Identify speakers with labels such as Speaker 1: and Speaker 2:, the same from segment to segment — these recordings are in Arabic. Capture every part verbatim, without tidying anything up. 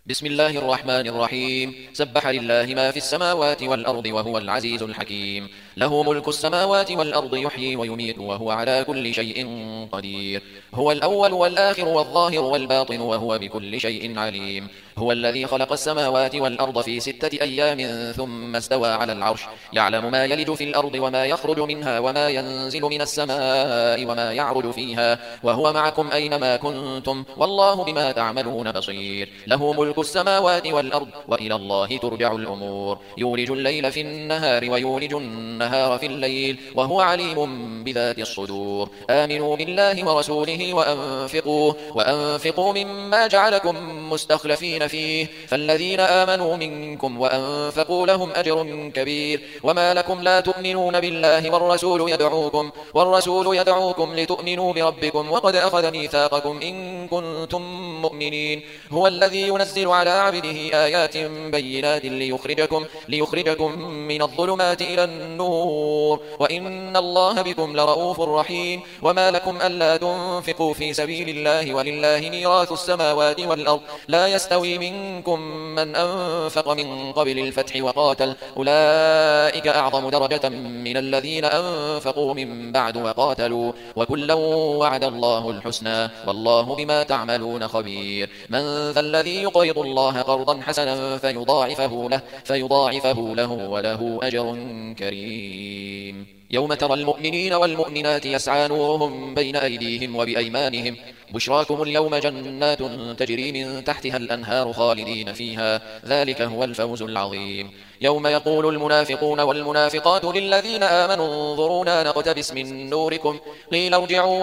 Speaker 1: بسم الله الرحمن الرحيم. سبح لله ما في السماوات والأرض وهو العزيز الحكيم. له ملك السماوات والأرض يحيي ويميت وهو على كل شيء قدير. هو الأول والآخر والظاهر والباطن وهو بكل شيء عليم. هو الذي خلق السماوات والأرض في ستة أيام ثم استوى على العرش، يعلم ما يلج في الأرض وما يخرج منها وما ينزل من السماء وما يعرج فيها، وهو معكم أينما كنتم والله بما تعملون بصير. له ملك السماوات والأرض وإلى الله ترجع الأمور. يولج الليل في النهار ويولج النهار في الليل وهو عليم بذات الصدور. آمنوا بالله ورسوله وأنفقوا وأنفقوا مما جعلكم مستخلفين فيه، فالذين آمنوا منكم وأنفقوا لهم أجر كبير. وما لكم لا تؤمنون بالله والرسول يدعوكم والرسول يدعوكم لتؤمنوا بربكم وقد أخذ ميثاقكم إن كنتم مؤمنين. هو الذي ينزل على عبده آيات بينات ليخرجكم ليخرجكم من الظلمات إلى النور وإن الله بكم لرؤوف رحيم. وما لكم ألا تنفقوا في سبيل الله ولله ميراث السماوات والأرض، لا يستوي منكم من أنفق من قبل الفتح وقاتل، أولئك أعظم درجة من الذين أنفقوا من بعد وقاتلوا، وكلا وعد الله الحسنى والله بما تعملون خبير. من ذا الذي يقرض الله قرضا حسنا فيضاعفه له فيضاعفه له وله أجر كريم. يوم ترى المؤمنين والمؤمنات يسعى نورهم بين أيديهم وبأيمانهم، بشراكم اليوم جنات تجري من تحتها الأنهار خالدين فيها، ذلك هو الفوز العظيم. يوم يقول المنافقون والمنافقات للذين آمنوا انظرونا نقتبس من نوركم قيل ارجعوا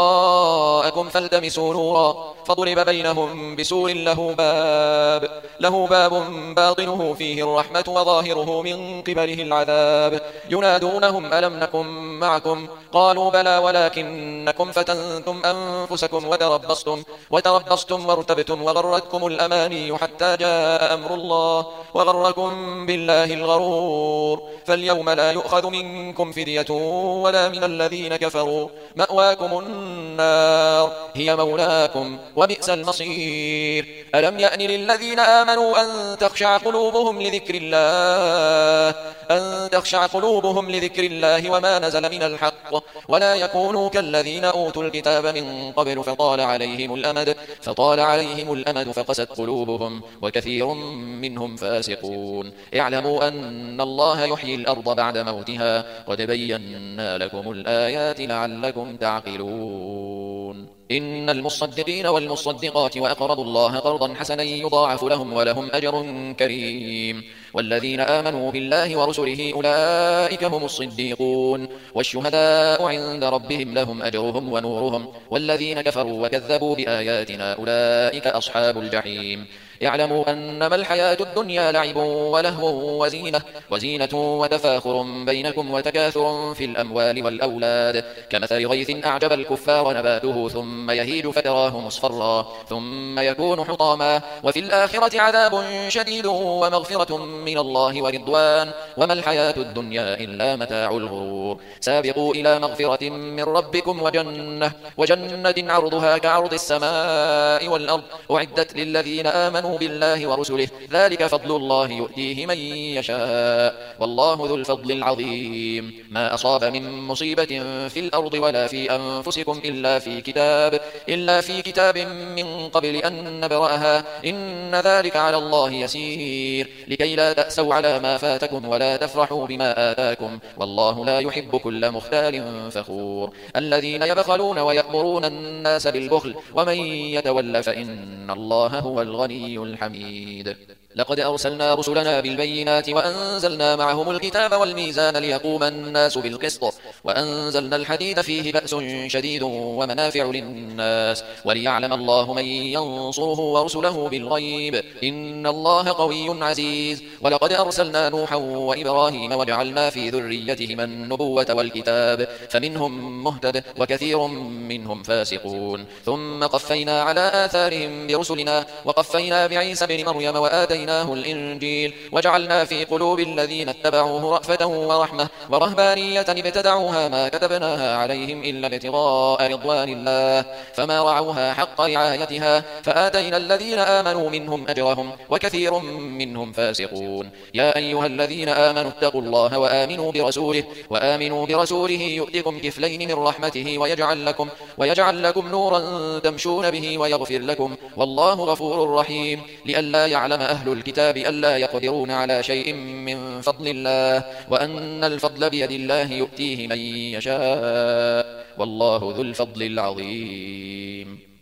Speaker 1: وراءكم فالتمسوا نورا فضرب بينهم بسور له باب له باب باطنه فيه الرحمة وظاهره من قبله العذاب. ينادونهم ألم نكن معكم قالوا بلى ولكنكم فتنتم أنفسكم وتربصتم وتربصتم وارتبتم وغرتكم الأماني حتى جاء أمر الله وغركم بالله الغرور. فاليوم لا يؤخذ منكم فدية ولا من الذين كفروا، مأواكم النار هي مولاكم وبئس المصير. ألم يأن للذين آمنوا أن تخشع قلوبهم لذكر الله أن تخشع قلوبهم لذكر الله وما نزل من الحق ولا يكونوا كالذين أوتوا الكتاب من قبل فطال عليهم الأمد فطال عليهم الأمد فقست قلوبهم وكثير منهم فاسقون. اعلموا أن الله يحيي الأرض بعد موتها قد بينا لكم الآيات لعلكم تعقلون. إن المصدقين والمصدقات وأقرضوا الله قرضا حسنا يضاعف لهم ولهم أجر كريم. والذين آمنوا بالله ورسله أولئك هم الصديقون والشهداء عند ربهم لهم أجرهم ونورهم. والذين كفروا وكذبوا بآياتنا أولئك أصحاب الجحيم. يعلموا أنما الحياة الدنيا لعب ولهو وزينة وزينة وتفاخر بينكم وتكاثر في الأموال والأولاد كمثل غيث أعجب الكفار نباته ثم يهيج فتراه مصفرا ثم يكون حطاما وفي الآخرة عذاب شديد ومغفرة من الله ورضوان وما الحياة الدنيا إلا متاع الغرور. سابقوا إلى مغفرة من ربكم وجنة وجنة عرضها كعرض السماء والأرض أعدت للذين آمنوا بالله ورسله ذلك فضل الله يؤتيه من يشاء والله ذو الفضل العظيم. ما أصاب من مصيبة في الأرض ولا في أنفسكم إلا في كتاب إلا في كتاب من قبل أن نبرأها إن ذلك على الله يسير لكي لا تأسوا على ما فاتكم ولا تفرحوا بما آتاكم والله لا يحب كل مختال فخور. الذين يبخلون ويأمرون الناس بالبخل ومن يتول فإن الله هو الغني الحميد. لقد أرسلنا رسلنا بالبينات وأنزلنا معهم الكتاب والميزان ليقوم الناس بالقسط وأنزلنا الحديد فيه بأس شديد ومنافع للناس وليعلم الله من ينصره ورسله بالغيب إن الله قوي عزيز. ولقد أرسلنا نوحا وإبراهيم وجعلنا في ذريتهما النبوة والكتاب فمنهم مهتد وكثير منهم فاسقون. ثم قفينا على آثارهم برسلنا وقفينا بعيسى بن مريم وآتينا آتيناه الإنجيل وجعلنا في قلوب الذين اتبعوه رأفة ورحمة ورهبانية ابتدعوها ما كتبناها عليهم إلا ابتغاء رضوان الله فما رعوها حق رعايتها فآتينا الذين آمنوا منهم أجرهم وكثير منهم فاسقون. يا أيها الذين آمنوا اتقوا الله وآمنوا برسوله وآمنوا برسوله يؤتكم كفلين من رحمته ويجعل لكم ويجعل لكم نورا تمشون به ويغفر لكم والله غفور رحيم. لئلا يعلم أهل الكتاب ألا يقدرون على شيء من فضل الله وأن الفضل بيد الله يؤتيه من يشاء والله ذو الفضل العظيم.